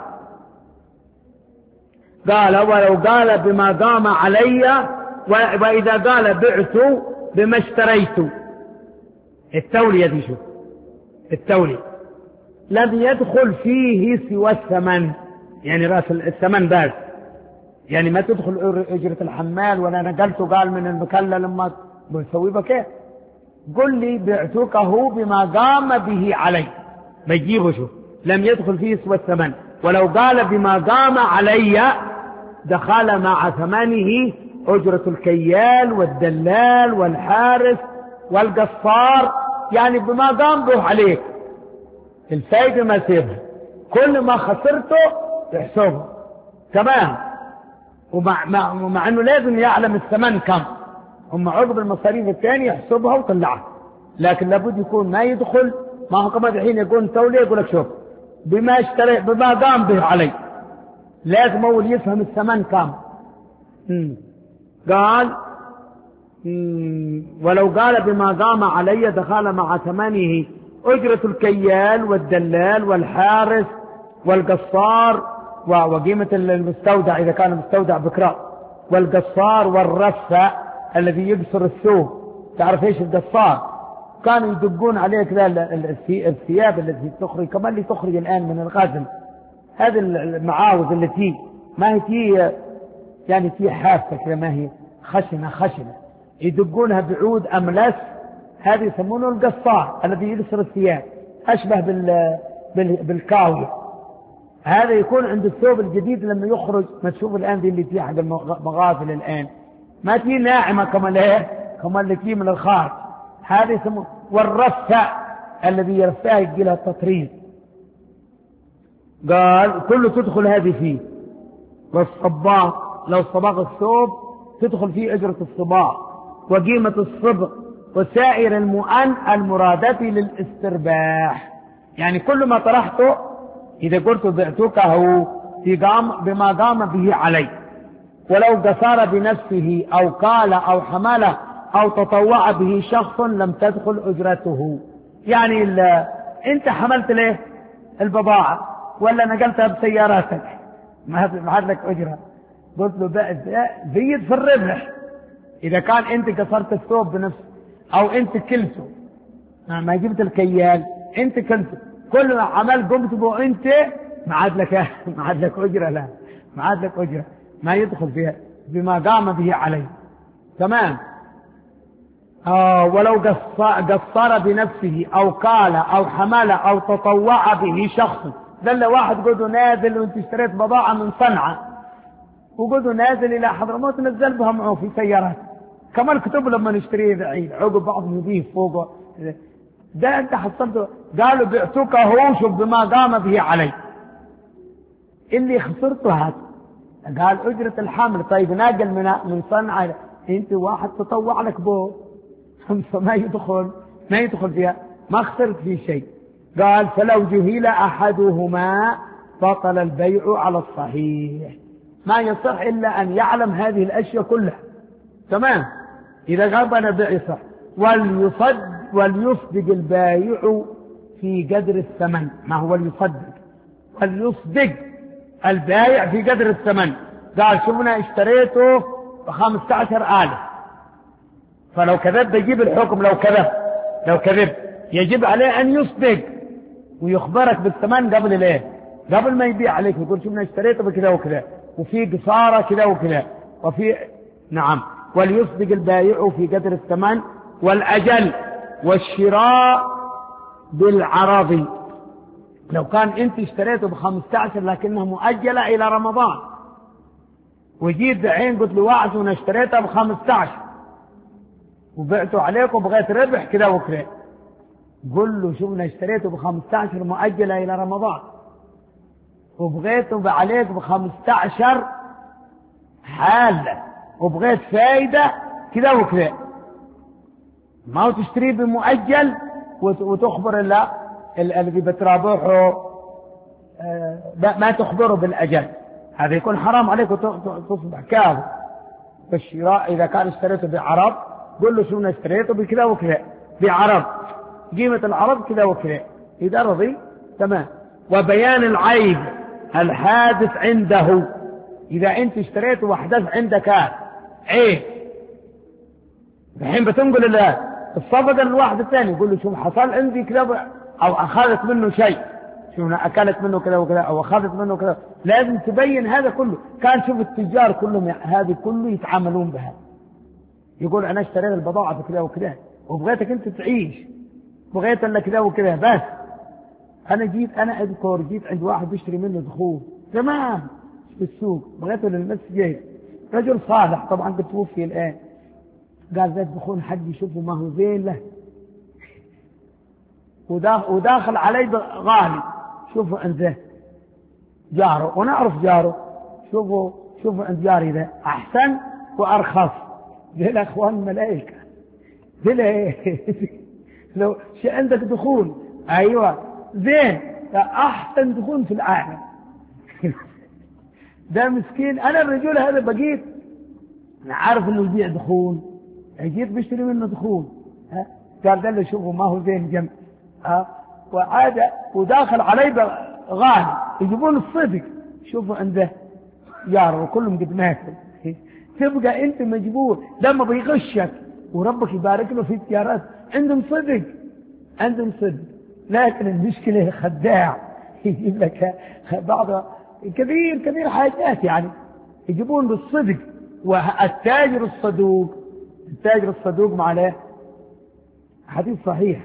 قال ولو قال بما قام علي، وإذا قال بعت بما اشتريت، التولية دي شوف التولية لم يدخل فيه سوى الثمن، يعني رأس الثمن بس، يعني ما تدخل أجرة الحمال ولا نقلته قال من المكلة لما بنسوي بكيف. قل لي بعتكه بما قام به علي، بيجيبه شوف لم يدخل فيه سوى الثمن. ولو قال بما قام علي دخل مع ثمنه أجرة الكيال والدلال والحارس والقصار، يعني بما قام به عليك الفايدة ما سيبها، كل ما خسرته يحسبه تمام. ومع مع, مع أنه لازم يعلم الثمن كم، هم عقب المصاريف الثانية يحسبها وطلعها، لكن لابد يكون ما يدخل. ما هو كما الحين يقول تولي يقول لك شوف بما اشتري بما قام به علي، لازم أول يفهم الثمن كم. مم. قال مم. ولو قال بما قام علي دخل مع ثمنه أجرة الكيال والدلال والحارس والقصار وقيمة المستودع إذا كان مستودع بكراء، والقصار والرفة الذي يبصر الثوب. تعرف ايش القصار؟ كانوا يدقون عليه كذا الثياب التي تخرج كمان اللي تخرج الآن من الغزل، هذه المعاوز التي ما هي تي يعني تي حافة كذا، ما هي خشنة خشنة، يدقونها بعود أملس، هذه يسمونه القصار الذي يبصر الثياب، أشبه بال بالكاوية. هذا يكون عند الثوب الجديد لما يخرج، ما تشوف الآن دي اللي تي حق المغازل الآن ما تي ناعمة كما له كما اللي تي من الخارج، هذا يسمونه. والرفع الذي يرفعه يجي لها التطريز، قال كله تدخل هذه فيه. والصباغ لو صباغ الثوب تدخل فيه أجرة الصباغ وقيمة الصبغ وسائر المؤن المرادة للاسترباح، يعني كل ما طرحته إذا قلت بعتكه في قام بما قام به علي. ولو قصار بنفسه أو قال أو حمل أو تطوع به شخص لم تدخل أجرته، يعني أنت حملت له البضاعة ولا نقلتها بسياراتك ما عاد لك أجرة، قلت له زيد في الربح. إذا كان أنت قصرت الثوب بنفسه أو أنت كلته ما جبت الكيال أنت كلته، كل ما عمل قمت به أنت ما عاد لك ما عاد لك أجرة، لا ما عاد لك أجرة، ما يدخل فيها بما قام به عليه تمام. آه ولو قصر بنفسه أو قال أو حمل أو تطوع به شخص، دل واحد قده نازل وانت اشتريت بضاعة من صنعاء وقده نازل إلى حضرموت نزل بها معه في سيارات، كمان كتب لما نشتريه بعيد عقب بعض يضيف فوقه، ده انت حصلته. قالوا بعتكه شوف بما قام به علي، اللي خسرته هذا. قال أجرة الحمل طيب ناقل من من صنعاء انت واحد تطوع لك به فما يدخل ما يدخل فيها، ما خسرت في شيء. قال فلو جهل أحدهما بطل البيع على الصحيح، ما يصح إلا أن يعلم هذه الأشياء كلها تمام. إذا غاب أنا بيع صح. وليصد وليصدق البايع في قدر الثمن، ما هو ليصدق وليصدق البايع في قدر الثمن. قال شوفنا اشتريته بخمسة عشر آلاف، فلو كذب بيجيب الحكم، لو كذب لو كذب يجب عليه أن يصدق ويخبرك بالثمن قبل الايه قبل ما يبيع عليك، يقول شوفنا اشتريته بكذا وكذا وفي قصارى كذا وكذا وفي نعم. وليصدق البايع في قدر الثمن والأجل والشراء بالعرض. لو كان انت اشتريته بخمسة عشر لكنها مؤجلة إلى رمضان وجيت بعين قلت له واحد وانا اشتريتها بخمسة عشر وبعته عليك وبغيت ربح كذا وكذا، قل له شوفنا اشتريته بخمسة عشر مؤجلة إلى رمضان وبغيته عليك بخمسة عشر حالة وبغيت فايدة كذا وكذا، ما هو تشتريه بمؤجل وتخبر الله الذي بترابحه ما تخبره بالأجل، هذا يكون حرام عليك وتصبح كاذب. فالشراء إذا كان اشتريته بعرض قل له شو اشتريته بكذا وكذا بعرض، قيمة العرض كذا وكذا، إذا رضي تمام. وبيان العيب الحادث عنده، إذا أنت اشتريته وحدث عندك عيب الحين بتنقل الصفقة للواحد الثاني يقول له شو حصل عندي كذا أو أخذت منه شيء، شو أكلت منه كذا وكذا أو أخذت منه كذا، لازم تبين هذا كله. كان شوف التجار كلهم هذه كله يتعاملون بها، يقول أنا اشتريت البضاعة بكذا وكذا وبغيتك أنت تعيش، بغيت لك كذا وكذا، بس أنا جيت أنا أذكر جيت عند واحد بيشتري منه دخول تمام في السوق، بغيته للمسجد، رجل صالح طبعا قد توفي الآن، قال ذا دخول حد يشوفه ما هو زين له وداخل علي غالي، شوفوا عند ذا جاره ونعرف جاره، شوفوا شوفوا عند جاري ذا أحسن وأرخص، ذي الأخوان ملائكة ذي لو شي عندك دخول أيوة زين أحسن دخول في العالم ده مسكين. أنا الرجل هذا بقيت أنا عارف إنه يبيع دخول، جيت بشتري منه دخول، ها قال ده اللي شوفه ما هو زين جنب، ها وعاد وداخل علي غالي، يجيبون الصدق، شوفوا عنده جاره وكلهم قد ماتوا، تبقى أنت مجبور ده ما بيغشك وربك يبارك له في التجارات، عندهم صدق عندهم صدق، لكن المشكلة خداع يجيب لك بعض كثير كثير حاجات يعني يجيبون بالصدق. والتاجر الصدوق التاجر الصدوق مع له حديث صحيح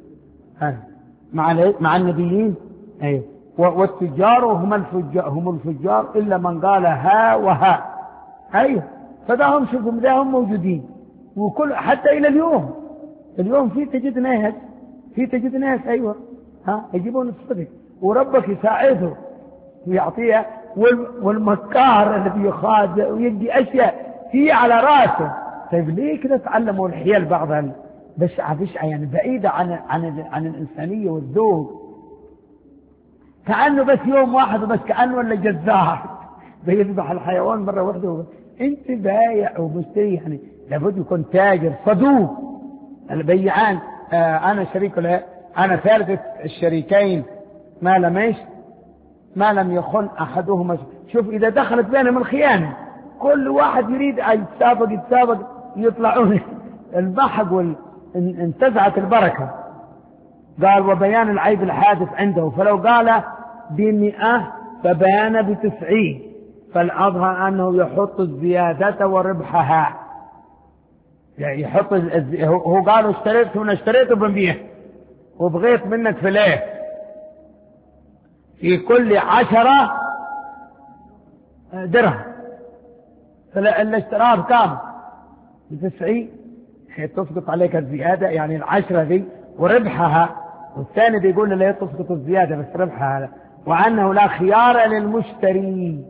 مع مع النبيين ايوه، والتجار هم الفجار هم الفجار الا من قال ها وها، ايوه فده هم شوفوا ده هم موجودين، وكل حتى الى اليوم اليوم في تجد ناس في تجد ناس ايوه ها يجيبون الصدق وربك يساعده ويعطيه، والمكار الذي يخادع ويدي اشياء هي على راسه. طيب ليه كده تعلموا الحيل بعضها بشعة بشعة يعني بعيدة عن عن عن الإنسانية والذوق، كأنه بس يوم واحد بس كأنه ولا جزار بيذبح الحيوان مرة واحدة. أنت بايع ومشتري يعني لابد يكون تاجر صدوق. البيعان آه أنا شريك له، أنا ثالث الشريكين ما لم ما لم يخن أحدهما. شوف إذا دخلت بينهم الخيانة كل واحد يريد أن يتسابق يتسابق يطلعون المحق وانتزعت البركة. قال وبيان العيب الحادث عنده، فلو قال بمئة فبيان بتسعين، فالأظهر أنه يحط الزيادة وربحها، يعني يحط الزي... هو قالوا اشتريت هنا اشتريته بمئة وبغيت منك فليه في كل عشرة درهم، فاللي اشتراه بكام بتسعين تسقط عليك الزيادة، يعني العشرة دي وربحها، والثاني بيقول لا تسقط الزيادة بس ربحها، وأنه لا خيار للمشتري.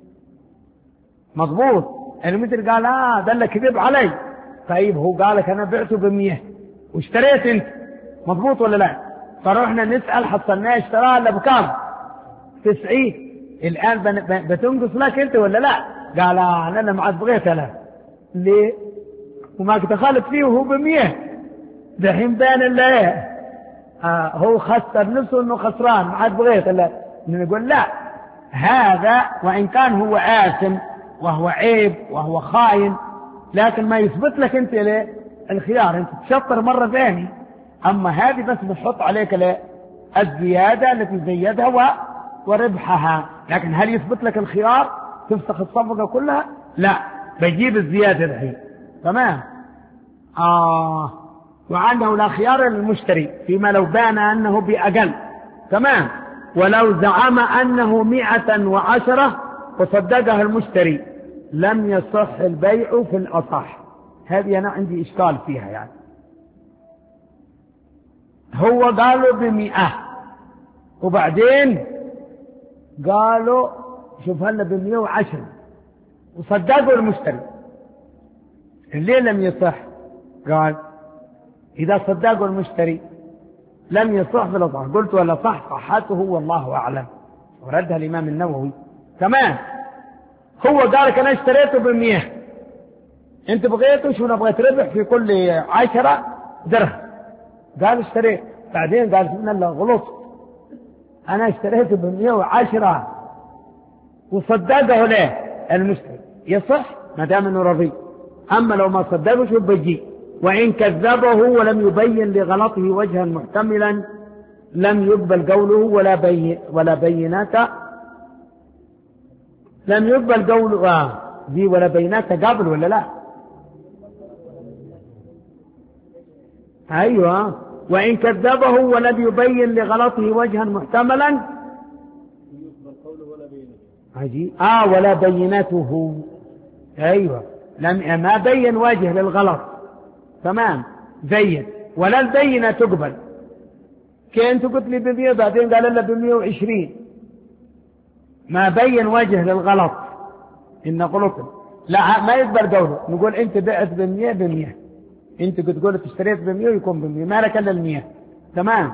مضبوط يعني مثل قال آه ده اللي كذب علي، طيب هو قالك أنا بعته بمية واشتريت أنت، مضبوط ولا لا؟ فروحنا نسأل حصلناه اشتراه إلا بكام تسعين، الآن بتنقص لك أنت ولا لا؟ قال آه أنا ما عاد بغيتها له. ليه؟ وما دخلت فيه وهو بمية، دحين بان الله آه هو خسر نفسه انه خسران ما عاد بغيت الا نقول لا، هذا وان كان هو آثم وهو عيب وهو خاين، لكن ما يثبت لك انت ليه الخيار، انت تشطر مرة ثاني. اما هذه بس بتحط عليك ليه الزيادة التي زيدها وربحها، لكن هل يثبت لك الخيار تفسخ الصفقة كلها؟ لا، بيجيب الزيادة الحين تمام. آه وعنده لا خيار للمشتري فيما لو بان أنه بأقل تمام، ولو زعم أنه مئة وعشرة وصدقها المشتري لم يصح البيع في الأصح. هذه أنا عندي إشكال فيها، يعني هو قالوا بمئة وبعدين قالوا شوف هلا بمئة وعشرة وصدقوا المشتري. ليه لم يصح؟ قال إذا صدقوا المشتري لم يصح بلا صح. قلت ولا صح صحته والله أعلم. وردها الإمام النووي كمان. هو قال لك أنا اشتريته بمية، أنت بغيته شو نبغى تربح في كل عشرة درهم. قال اشتريت، بعدين قال سبحان الله غلط، أنا اشتريته بمية وعشرة وصدقه له المشتري، يصح ما دام انه رضي. اما لو ما صدقه شو بيجي؟ وان كذبه ولم يبين لغلطه وجها محتملا لم يقبل قوله ولا بي ولا بينات لم يقبل قوله آه دي ولا بينات قبل ولا لا؟ ايوه. وان كذبه ولم يبين لغلطه وجها محتملا عجيب. اه ولا بينته. ايوه لم ما بين وجه للغلط. تمام زين. ولا البينة تقبل. كي انت قلت لي بمية بعدين قال لنا بمية وعشرين، ما بين وجه للغلط إن غلط لا ما يقبل قوله. نقول انت بعت بمية بمية، انت قلت قلت اشتريت بمية ويكون بمية، ما لك الا المية. تمام.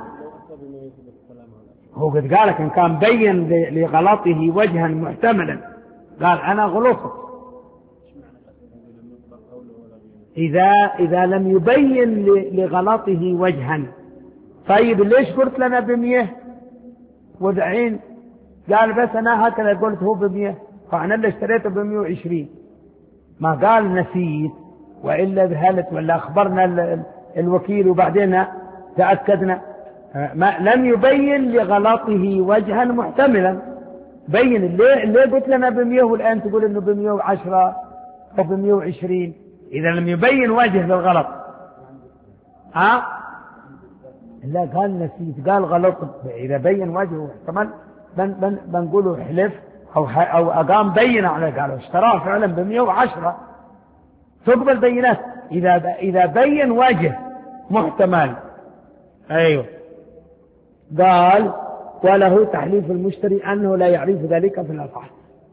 هو قد قالك إن كان بين لغلطه وجها محتملا قال أنا غلطت. إذا إذا لم يبين لغلطه وجها. طيب ليش قلت لنا بمية ودعين؟ قال بس أنا هكذا قلت هو بمية فأنا اللي اشتريته بمية وعشرين. ما قال نسيت وإلا ذهلت ولا أخبرنا الوكيل وبعدين تأكدنا. ما لم يبين لغلطه وجها محتملا. بين ليه ليه قلت لنا بمية والآن تقول إنه بمية وعشرة أو بمية وعشرين؟ إذا لم يبين وجه للغلط. ها؟ لا قال نسيت، قال غلط. إذا بين وجهه محتمل بن بن بنقوله حلف أو أو أقام بينة عليه. قالوا اشتراه فعلا بمية وعشرة تقبل بينات إذا إذا بين وجه محتمل. أيوه. قال وله تحليف المشتري أنه لا يعرف ذلك في الأصح.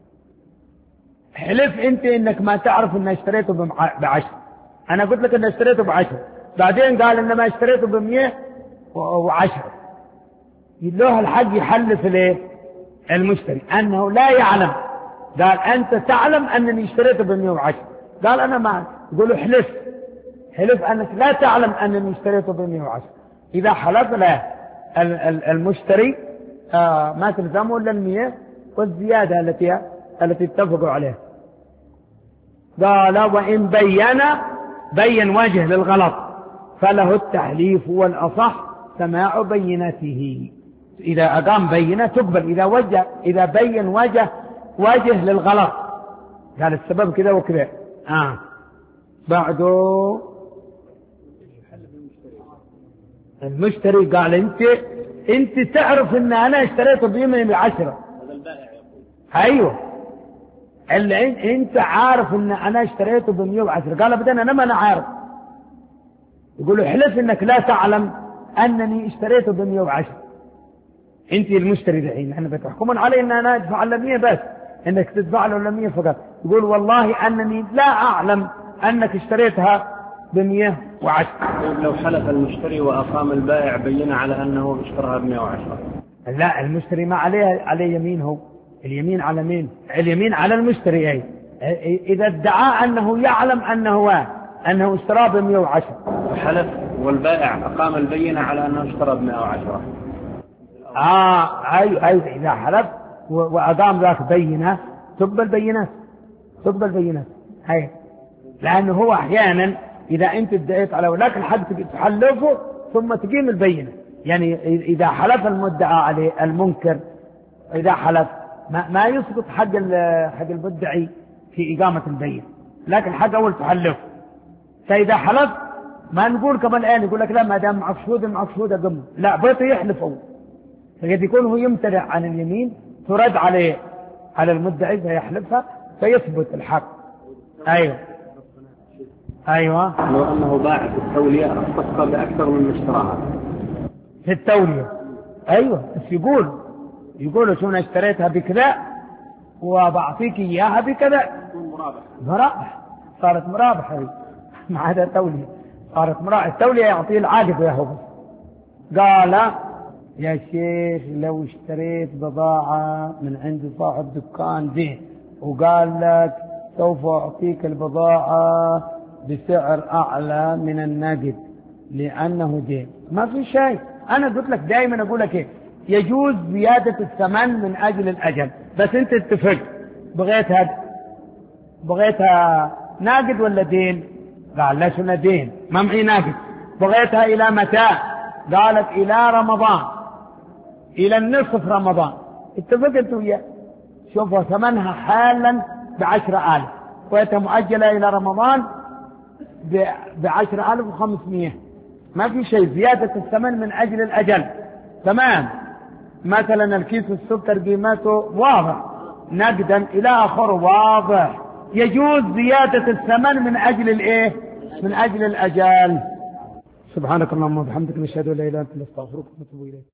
حلف أنت إنك ما تعرف إن اشتريته بعشر. أنا قلت لك إن اشتريته بعشر، بعدين قال إنما اشتريته بمية وعشرة. له الحق يحلف ليه المشتري أنه لا يعلم. قال أنت تعلم أنني اشتريته بمية وعشرة. قال أنا ما. يقول حلف حلف أنك لا تعلم أنني اشتريته بمية وعشرة. إذا حلف له المشتري آه ما تلزمه إلا المية والزيادة التي التي اتفقوا عليها. قال وإن بين بين وجه للغلط فله التحليف والأصح سماع بينته. إذا أقام بينة تقبل إذا وجه إذا بين وجه وجه للغلط. قال السبب كذا وكذا. آه بعده المشتري قال انت انت تعرف ان انا اشتريته بيمين بعشرة. هذا البائع يقول ايوه اللي انت عارف ان انا اشتريته بمية وعشرة. قال ابدا انا ما انا عارف. يقول له حلف انك لا تعلم انني اشتريته بمية وعشرة. انت المشتري دحين احنا بتحكمون علي ان انا ادفع له مية بس انك تدفع له مية فقط. يقول والله انني لا اعلم انك اشتريتها بمية وعشرة. لو حلف المشتري وأقام البائع بينة على أنه اشتراها بمية وعشرة. لا المشتري ما عليه عليه يمين. هو اليمين على مين؟ اليمين على المشتري. أي إذا ادعى أنه يعلم أنه أنه اشترى بمية وعشرة حلف والبائع أقام البينة على أنه اشترى بمية وعشرة. آه أيوة أيوة إذا حلف وأقام ذاك بينة تقبل بينات تقبل بينات. هاي لأنه هو أحيانا إذا أنت ادعيت على ولاك الحق تحلفه ثم تقيم البينة. يعني إذا حلف المدعى عليه المنكر إذا حلف ما, ما يسقط حق حق المدعي في إقامة البينة، لكن حق أول تحلفه. فإذا حلف ما نقول كمان الآن يقول لك لا ما دام معك شهود معك شهود أقم. لا بيته يحلف أول. فقد يكون هو يمتنع عن اليمين ترد عليه على المدعي فيحلفها فيثبت الحق. أيوه أيوة. لو أنه باع في التولية الصفقة بأكثر من اشتراها في التولية. أيوة بس يقول يقول شو أنا اشتريتها بكذا وبعطيك إياها بكذا. مرابحة. مرابح، صارت مرابحة ما عدا تولية، صارت مرابحة. التولية يعطيه العاقد وياهو. قال يا شيخ لو اشتريت بضاعة من عند صاحب دكان دين وقال لك سوف أعطيك البضاعة بسعر أعلى من النقد لأنه دين، ما في شيء. أنا قلت لك دائما أقول لك إيه، يجوز زيادة الثمن من أجل الأجل، بس أنت اتفق بغيتها بغيتها ناقد ولا دين؟ قال لا شنو دين، ما معي ناقد. بغيتها إلى متى؟ قالت إلى رمضان، إلى النصف رمضان. اتفقت وياه، شوفوا ثمنها حالا بعشرة آلاف، بغيتها مؤجلة إلى رمضان بعشرة آلاف وخمسمائة، ما في شيء. زيادة الثمن من أجل الأجل، تمام. مثلا الكيس السكر قيمته واضح نقدا إلى آخره واضح، يجوز زيادة الثمن من أجل الإيه؟ من أجل الأجل. سبحانك اللهم وبحمدك نشهد أن لا إله إلا أنت نستغفرك ونتوب إليك.